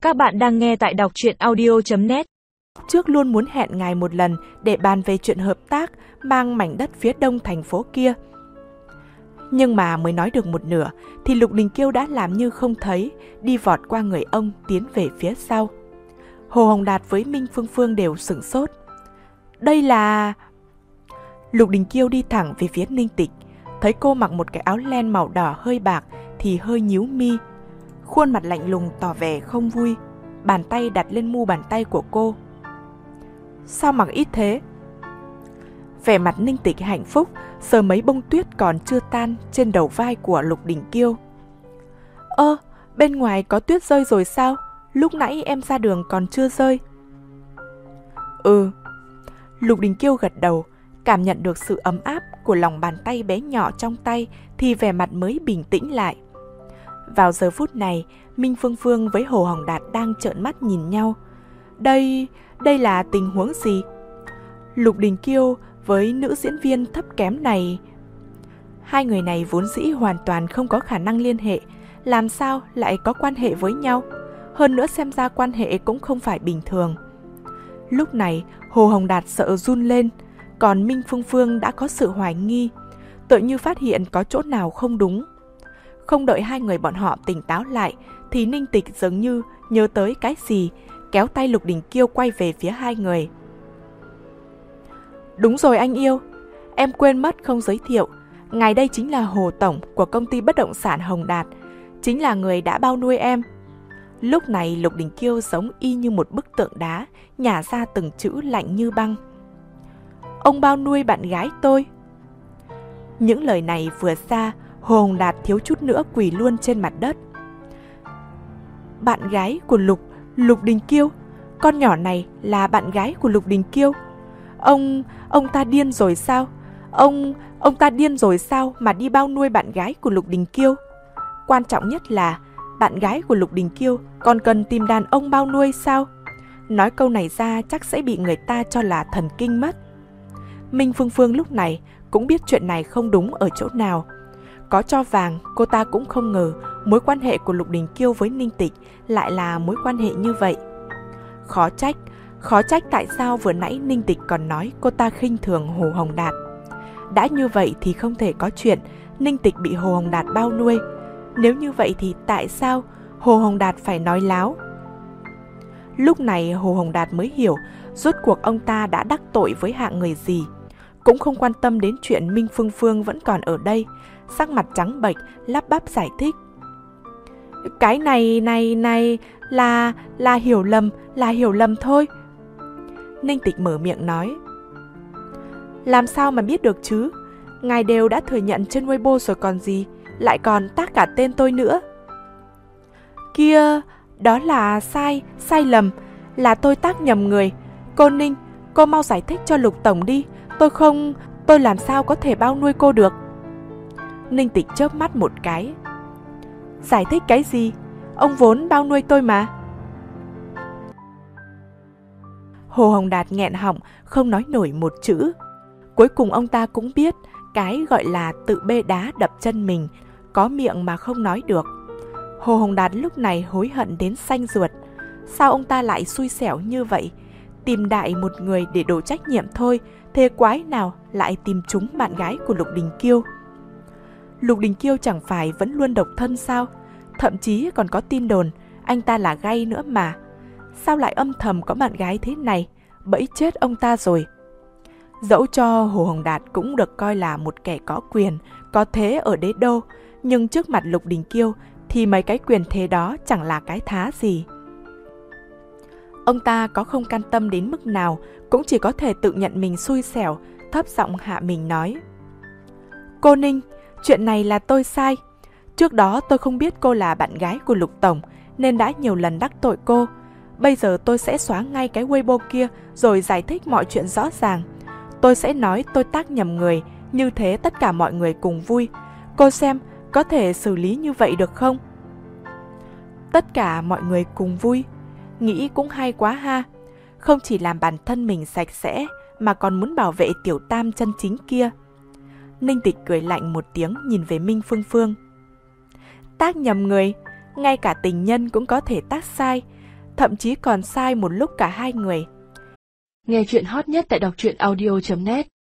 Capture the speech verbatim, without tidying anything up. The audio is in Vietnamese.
Các bạn đang nghe tại đọc truyện audio chấm net. Trước luôn muốn hẹn ngài một lần để bàn về chuyện hợp tác mang mảnh đất phía đông thành phố kia. Nhưng mà mới nói được một nửa thì Lục Đình Kiêu đã làm như không thấy, đi vọt qua người ông tiến về phía sau. Hồ Hồng Đạt với Minh Phương Phương đều sửng sốt. Đây là... Lục Đình Kiêu đi thẳng về phía Ninh Tịch, thấy cô mặc một cái áo len màu đỏ hơi bạc thì hơi nhíu mi. Khuôn mặt lạnh lùng tỏ vẻ không vui, bàn tay đặt lên mu bàn tay của cô. Sao mặc ít thế? Vẻ mặt Ninh Tịch hạnh phúc, sờ mấy bông tuyết còn chưa tan trên đầu vai của Lục Đình Kiêu. Ơ, bên ngoài có tuyết rơi rồi sao? Lúc nãy em ra đường còn chưa rơi. Ừ. Lục Đình Kiêu gật đầu, cảm nhận được sự ấm áp của lòng bàn tay bé nhỏ trong tay thì vẻ mặt mới bình tĩnh lại. Vào giờ phút này, Minh Phương Phương với Hồ Hồng Đạt đang trợn mắt nhìn nhau. Đây, đây là tình huống gì? Lục Đình Kiêu với nữ diễn viên thấp kém này, hai người này vốn dĩ hoàn toàn không có khả năng liên hệ, làm sao lại có quan hệ với nhau? Hơn nữa xem ra quan hệ cũng không phải bình thường. Lúc này Hồ Hồng Đạt sợ run lên, còn Minh Phương Phương đã có sự hoài nghi, tựa như phát hiện có chỗ nào không đúng. Không đợi hai người bọn họ tỉnh táo lại thì Ninh Tịch dường như nhớ tới cái gì, kéo tay Lục Đình Kiêu quay về phía hai người. Đúng rồi anh yêu, em quên mất không giới thiệu, ngài đây chính là Hồ Tổng của công ty bất động sản Hồng Đạt, chính là người đã bao nuôi em. Lúc này Lục Đình Kiêu giống y như một bức tượng đá, nhả ra từng chữ lạnh như băng. Ông bao nuôi bạn gái tôi. Những lời này vừa ra, Hồ Hồng Đạt thiếu chút nữa quỳ luôn trên mặt đất. Bạn gái của Lục, Lục Đình Kiêu, con nhỏ này là bạn gái của Lục Đình Kiêu. Ông, ông ta điên rồi sao? Ông, ông ta điên rồi sao mà đi bao nuôi bạn gái của Lục Đình Kiêu? Quan trọng nhất là bạn gái của Lục Đình Kiêu còn cần tìm đàn ông bao nuôi sao? Nói câu này ra chắc sẽ bị người ta cho là thần kinh mất. Minh Phương Phương lúc này cũng biết chuyện này không đúng ở chỗ nào. Có cho vàng, cô ta cũng không ngờ mối quan hệ của Lục Đình Kiêu với Ninh Tịch lại là mối quan hệ như vậy. Khó trách, khó trách tại sao vừa nãy Ninh Tịch còn nói cô ta khinh thường Hồ Hồng Đạt. Đã như vậy thì không thể có chuyện Ninh Tịch bị Hồ Hồng Đạt bao nuôi. Nếu như vậy thì tại sao Hồ Hồng Đạt phải nói láo? Lúc này Hồ Hồng Đạt mới hiểu rốt cuộc ông ta đã đắc tội với hạng người gì. Cũng không quan tâm đến chuyện Minh Phương Phương vẫn còn ở đây, sắc mặt trắng bệch lắp bắp giải thích. Cái này này này là là hiểu lầm, là hiểu lầm thôi. Ninh Tịch mở miệng nói. Làm sao mà biết được chứ? Ngài đều đã thừa nhận trên Weibo rồi còn gì, lại còn tác cả tên tôi nữa. Kia, đó là sai, sai lầm, là tôi tác nhầm người. Cô Ninh, cô mau giải thích cho Lục Tổng đi, tôi không, tôi làm sao có thể bao nuôi cô được? Ninh Tịch chớp mắt một cái. Giải thích cái gì? Ông vốn bao nuôi tôi mà. Hồ Hồng Đạt nghẹn họng, không nói nổi một chữ. Cuối cùng ông ta cũng biết cái gọi là tự bê đá đập chân mình, có miệng mà không nói được. Hồ Hồng Đạt lúc này hối hận đến xanh ruột. Sao ông ta lại xui xẻo như vậy? Tìm đại một người để đổ trách nhiệm thôi, thế quái nào lại tìm trúng bạn gái của Lục Đình Kiêu? Lục Đình Kiêu chẳng phải vẫn luôn độc thân sao? Thậm chí còn có tin đồn anh ta là gay nữa mà. Sao lại âm thầm có bạn gái thế này? Bẫy chết ông ta rồi. Dẫu cho Hồ Hồng Đạt cũng được coi là một kẻ có quyền, có thế ở đế đô, nhưng trước mặt Lục Đình Kiêu thì mấy cái quyền thế đó chẳng là cái thá gì. Ông ta có không can tâm đến mức nào cũng chỉ có thể tự nhận mình xui xẻo, thấp giọng hạ mình nói. Cô Ninh, chuyện này là tôi sai. Trước đó tôi không biết cô là bạn gái của Lục Tổng nên đã nhiều lần đắc tội cô. Bây giờ tôi sẽ xóa ngay cái Weibo kia rồi giải thích mọi chuyện rõ ràng. Tôi sẽ nói tôi tác nhầm người, như thế tất cả mọi người cùng vui. Cô xem có thể xử lý như vậy được không? Tất cả mọi người cùng vui. Nghĩ cũng hay quá ha. Không chỉ làm bản thân mình sạch sẽ mà còn muốn bảo vệ tiểu tam chân chính kia. Ninh Tịch cười lạnh một tiếng nhìn về Minh Phương Phương. Tác nhầm người, ngay cả tình nhân cũng có thể tác sai. thậm chí còn sai một lúc cả hai người. Nghe chuyện hot nhất tại đọc truyện audio chấm net.